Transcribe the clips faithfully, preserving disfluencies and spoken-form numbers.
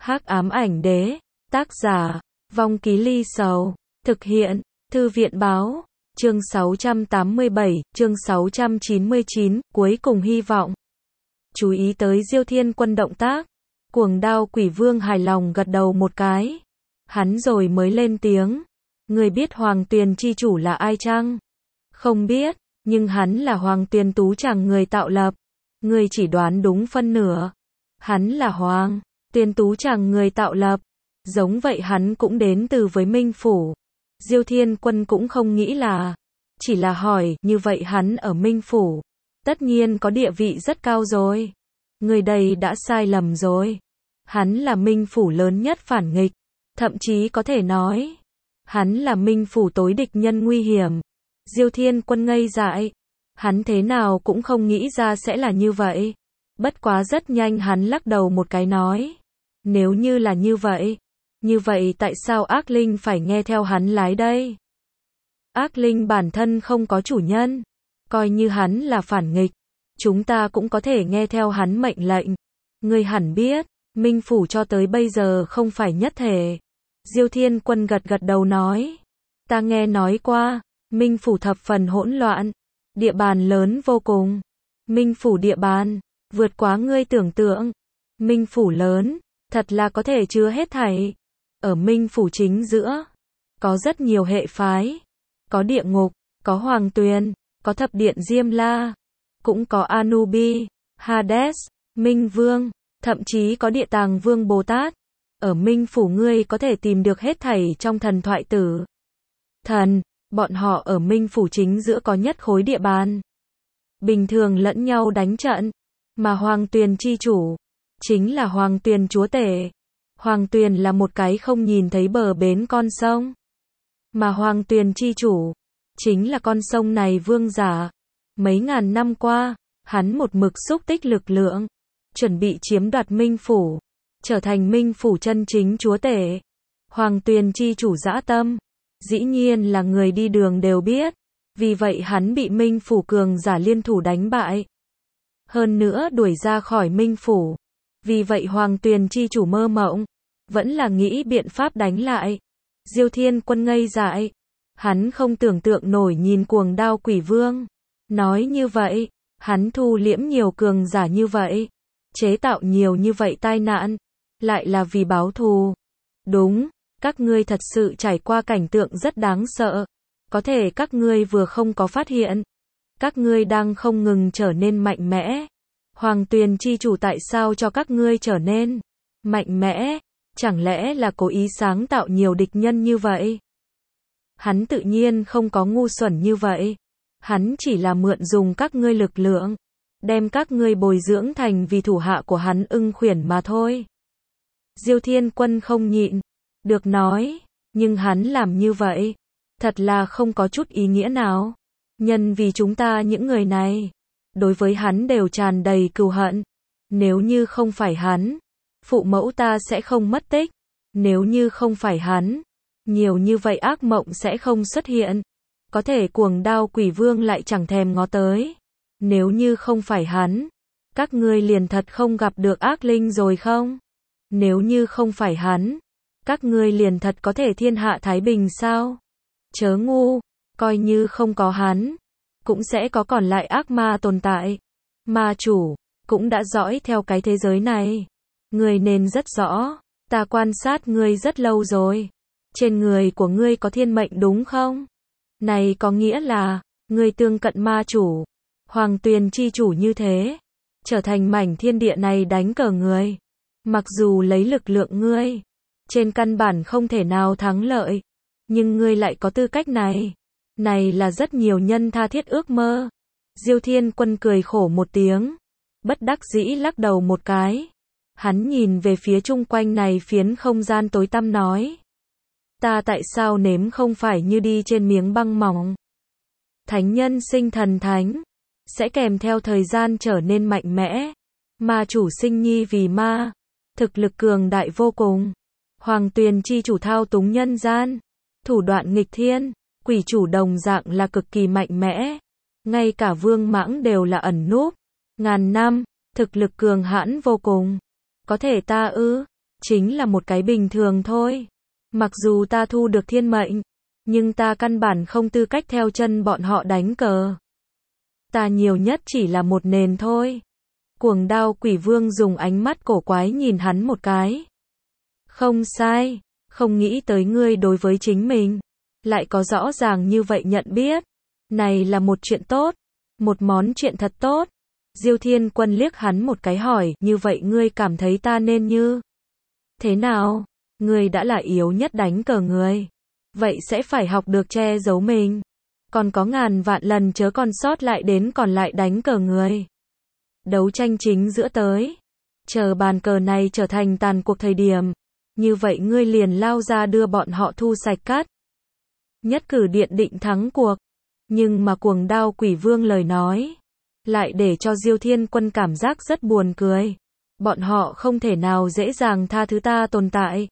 Hắc ám ảnh đế, tác giả, Vong Ký Ly Sầu, thực hiện, Thư viện báo, chương sáu trăm tám mươi bảy, chương sáu trăm chín mươi chín, cuối cùng hy vọng. Chú ý tới Diêu Thiên Quân động tác, Cuồng Đao Quỷ Vương hài lòng gật đầu một cái. Hắn rồi mới lên tiếng, người biết Hoàng Tuyền chi chủ là ai chăng? Không biết, nhưng hắn là Hoàng Tuyền Tú Tràng người tạo lập. Người chỉ đoán đúng phân nửa. Hắn là Hoàng Tuyền Tú Tràng người tạo lập. Giống vậy hắn cũng đến từ với Minh Phủ. Diêu Thiên Quân cũng không nghĩ là, chỉ là hỏi, như vậy hắn ở Minh Phủ, tất nhiên có địa vị rất cao rồi. Người đây đã sai lầm rồi. Hắn là Minh Phủ lớn nhất phản nghịch, thậm chí có thể nói, hắn là Minh Phủ tối địch nhân nguy hiểm. Diêu Thiên Quân ngây dại, hắn thế nào cũng không nghĩ ra sẽ là như vậy. Bất quá rất nhanh hắn lắc đầu một cái nói, nếu như là như vậy, như vậy tại sao ác linh phải nghe theo hắn lái đây? Ác linh bản thân không có chủ nhân, coi như hắn là phản nghịch, chúng ta cũng có thể nghe theo hắn mệnh lệnh. Ngươi hẳn biết, Minh Phủ cho tới bây giờ không phải nhất thể. Diêu Thiên Quân gật gật đầu nói, ta nghe nói qua, Minh Phủ thập phần hỗn loạn, địa bàn lớn vô cùng. Minh Phủ địa bàn, vượt quá ngươi tưởng tượng. Minh Phủ lớn, thật là có thể chứa hết thảy. Ở Minh Phủ chính giữa, có rất nhiều hệ phái. Có địa ngục, có Hoàng Tuyền, có thập điện Diêm La, cũng có Anubi, Hades, Minh Vương, thậm chí có địa tàng Vương Bồ Tát. Ở Minh Phủ ngươi có thể tìm được hết thảy trong thần thoại tử thần, bọn họ ở Minh Phủ chính giữa có nhất khối địa bàn. Bình thường lẫn nhau đánh trận, mà Hoàng Tuyền chi chủ, chính là Hoàng Tuyền chúa tể. Hoàng Tuyền là một cái không nhìn thấy bờ bến con sông, mà Hoàng Tuyền chi chủ, chính là con sông này vương giả. Mấy ngàn năm qua, hắn một mực xúc tích lực lượng, chuẩn bị chiếm đoạt Minh Phủ, trở thành Minh Phủ chân chính chúa tể. Hoàng Tuyền chi chủ dã tâm, dĩ nhiên là người đi đường đều biết, vì vậy hắn bị Minh Phủ cường giả liên thủ đánh bại. Hơn nữa đuổi ra khỏi Minh Phủ, vì vậy Hoàng Tuyền chi chủ mơ mộng, vẫn là nghĩ biện pháp đánh lại. Diêu Thiên Quân ngây dại, hắn không tưởng tượng nổi nhìn Cuồng Đao Quỷ Vương, nói như vậy, hắn thu liễm nhiều cường giả như vậy, chế tạo nhiều như vậy tai nạn, lại là vì báo thù. Đúng, các ngươi thật sự trải qua cảnh tượng rất đáng sợ, có thể các ngươi vừa không có phát hiện, các ngươi đang không ngừng trở nên mạnh mẽ. Hoàng Tuyền chi chủ tại sao cho các ngươi trở nên mạnh mẽ? Chẳng lẽ là cố ý sáng tạo nhiều địch nhân như vậy? Hắn tự nhiên không có ngu xuẩn như vậy. Hắn chỉ là mượn dùng các ngươi lực lượng, đem các ngươi bồi dưỡng thành vì thủ hạ của hắn ưng khuyển mà thôi. Diêu Thiên Quân không nhịn được nói, nhưng hắn làm như vậy, thật là không có chút ý nghĩa nào. Nhân vì chúng ta những người này, đối với hắn đều tràn đầy cừu hận. Nếu như không phải hắn, phụ mẫu ta sẽ không mất tích. Nếu như không phải hắn, nhiều như vậy ác mộng sẽ không xuất hiện. Có thể Cuồng Đao Quỷ Vương lại chẳng thèm ngó tới. Nếu như không phải hắn, các ngươi liền thật không gặp được ác linh rồi không? Nếu như không phải hắn, các ngươi liền thật có thể thiên hạ thái bình sao? Chớ ngu, coi như không có hắn, cũng sẽ có còn lại ác ma tồn tại. Ma chủ, cũng đã dõi theo cái thế giới này. Ngươi nên rất rõ, ta quan sát ngươi rất lâu rồi. Trên người của ngươi có thiên mệnh đúng không? Này có nghĩa là, ngươi tương cận ma chủ, Hoàng Tuyền chi chủ như thế, trở thành mảnh thiên địa này đánh cờ người. Mặc dù lấy lực lượng ngươi, trên căn bản không thể nào thắng lợi, nhưng ngươi lại có tư cách này. Này là rất nhiều nhân tha thiết ước mơ. Diêu Thiên Quân cười khổ một tiếng, bất đắc dĩ lắc đầu một cái. Hắn nhìn về phía chung quanh này phiến không gian tối tăm nói, ta tại sao nếm không phải như đi trên miếng băng mỏng? Thánh nhân sinh thần thánh, sẽ kèm theo thời gian trở nên mạnh mẽ. Ma chủ sinh nhi vì ma, thực lực cường đại vô cùng. Hoàng Tuyền chi chủ thao túng nhân gian, thủ đoạn nghịch thiên. Quỷ chủ đồng dạng là cực kỳ mạnh mẽ, ngay cả Vương Mãng đều là ẩn núp ngàn năm, thực lực cường hãn vô cùng. Có thể ta ư? chính là một cái bình thường thôi. Mặc dù ta thu được thiên mệnh, nhưng ta căn bản không tư cách theo chân bọn họ đánh cờ. Ta nhiều nhất chỉ là một nền thôi. Cuồng Đao Quỷ Vương dùng ánh mắt cổ quái nhìn hắn một cái. Không sai, không nghĩ tới ngươi đối với chính mình lại có rõ ràng như vậy nhận biết. Này là một chuyện tốt, một món chuyện thật tốt. Diêu Thiên Quân liếc hắn một cái hỏi, như vậy ngươi cảm thấy ta nên như thế nào? Ngươi đã là yếu nhất đánh cờ người, vậy sẽ phải học được che giấu mình. Còn có ngàn vạn lần chớ còn sót lại đến còn lại đánh cờ người. Đấu tranh chính giữa tới. Chờ bàn cờ này trở thành tàn cuộc thời điểm. Như vậy ngươi liền lao ra đưa bọn họ thu sạch cát. Nhất cử điện định thắng cuộc. Nhưng mà Cuồng Đao Quỷ Vương lời nói lại để cho Diêu Thiên Quân cảm giác rất buồn cười. Bọn họ không thể nào dễ dàng tha thứ ta tồn tại.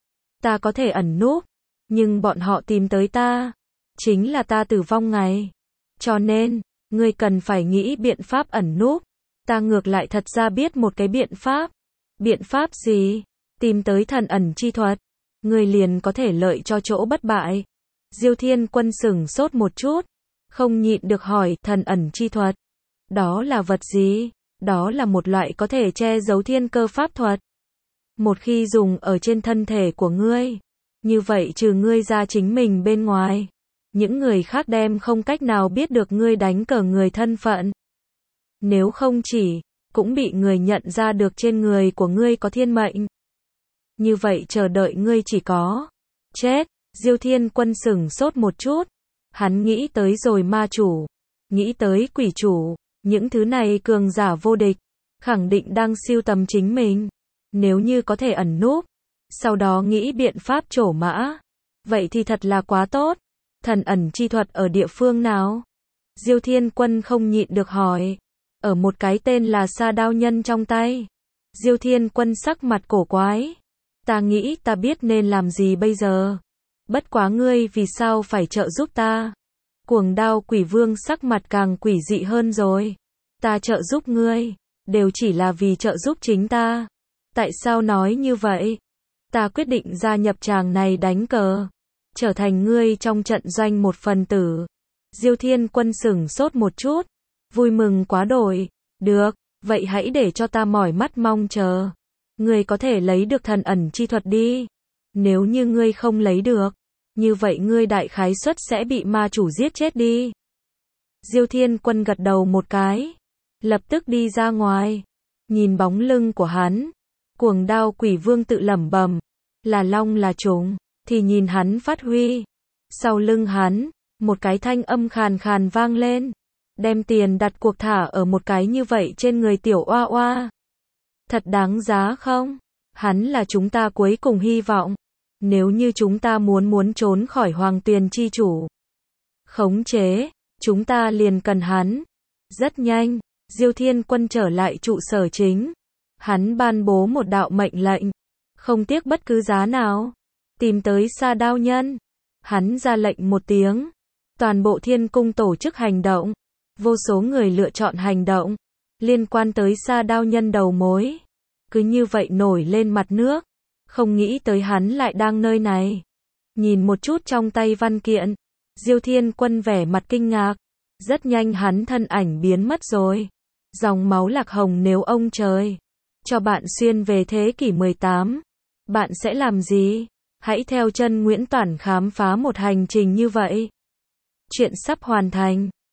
Ta có thể ẩn núp, nhưng bọn họ tìm tới ta, chính là ta tử vong ngày. Cho nên, ngươi cần phải nghĩ biện pháp ẩn núp. Ta ngược lại thật ra biết một cái biện pháp. Biện pháp gì? Tìm tới thần ẩn chi thuật. Ngươi liền có thể lợi cho chỗ bất bại. Diêu Thiên Quân sửng sốt một chút, không nhịn được hỏi, thần ẩn chi thuật. Đó là vật gì? Đó là một loại có thể che giấu thiên cơ pháp thuật. Một khi dùng ở trên thân thể của ngươi, như vậy trừ ngươi ra chính mình bên ngoài, những người khác đem không cách nào biết được ngươi đánh cờ người thân phận. Nếu không chỉ, cũng bị người nhận ra được trên người của ngươi có thiên mệnh. Như vậy chờ đợi ngươi chỉ có chết. Diêu Thiên Quân sửng sốt một chút. Hắn nghĩ tới rồi ma chủ, nghĩ tới quỷ chủ, những thứ này cường giả vô địch, khẳng định đang siêu tầm chính mình. Nếu như có thể ẩn núp, sau đó nghĩ biện pháp trổ mã, vậy thì thật là quá tốt. Thần ẩn chi thuật ở địa phương nào? Diêu Thiên Quân không nhịn được hỏi. Ở một cái tên là Sa Đao Nhân trong tay. Diêu Thiên Quân sắc mặt cổ quái. Ta nghĩ ta biết nên làm gì bây giờ. Bất quá ngươi vì sao phải trợ giúp ta? Cuồng Đao Quỷ Vương sắc mặt càng quỷ dị hơn rồi. Ta trợ giúp ngươi, đều chỉ là vì trợ giúp chính ta. Tại sao nói như vậy? Ta quyết định gia nhập tràng này đánh cờ, trở thành ngươi trong trận doanh một phần tử. Diêu Thiên Quân sửng sốt một chút, vui mừng quá đổi. Được, vậy hãy để cho ta mỏi mắt mong chờ. Ngươi có thể lấy được thần ẩn chi thuật đi. Nếu như ngươi không lấy được, như vậy ngươi đại khái suất sẽ bị ma chủ giết chết đi. Diêu Thiên Quân gật đầu một cái, lập tức đi ra ngoài. Nhìn bóng lưng của hắn, Cuồng Đao Quỷ Vương tự lẩm bẩm, là long là trùng, thì nhìn hắn phát huy. Sau lưng hắn, một cái thanh âm khàn khàn vang lên, đem tiền đặt cuộc thả ở một cái như vậy trên người tiểu oa oa. Thật đáng giá không? Hắn là chúng ta cuối cùng hy vọng. Nếu như chúng ta muốn muốn trốn khỏi Hoàng Tuyền chi chủ khống chế, chúng ta liền cần hắn. Rất nhanh, Diêu Thiên Quân trở lại trụ sở chính. Hắn ban bố một đạo mệnh lệnh, không tiếc bất cứ giá nào, tìm tới Sa Đao Nhân. Hắn ra lệnh một tiếng, toàn bộ thiên cung tổ chức hành động. Vô số người lựa chọn hành động liên quan tới Sa Đao Nhân đầu mối, cứ như vậy nổi lên mặt nước. Không nghĩ tới hắn lại đang nơi này. Nhìn một chút trong tay văn kiện, Diêu Thiên Quân vẻ mặt kinh ngạc. Rất nhanh hắn thân ảnh biến mất rồi. Dòng máu lạc hồng, nếu ông trời cho bạn xuyên về thế kỷ mười tám, bạn sẽ làm gì? Hãy theo chân Nguyễn Toản khám phá một hành trình như vậy. Chuyện sắp hoàn thành.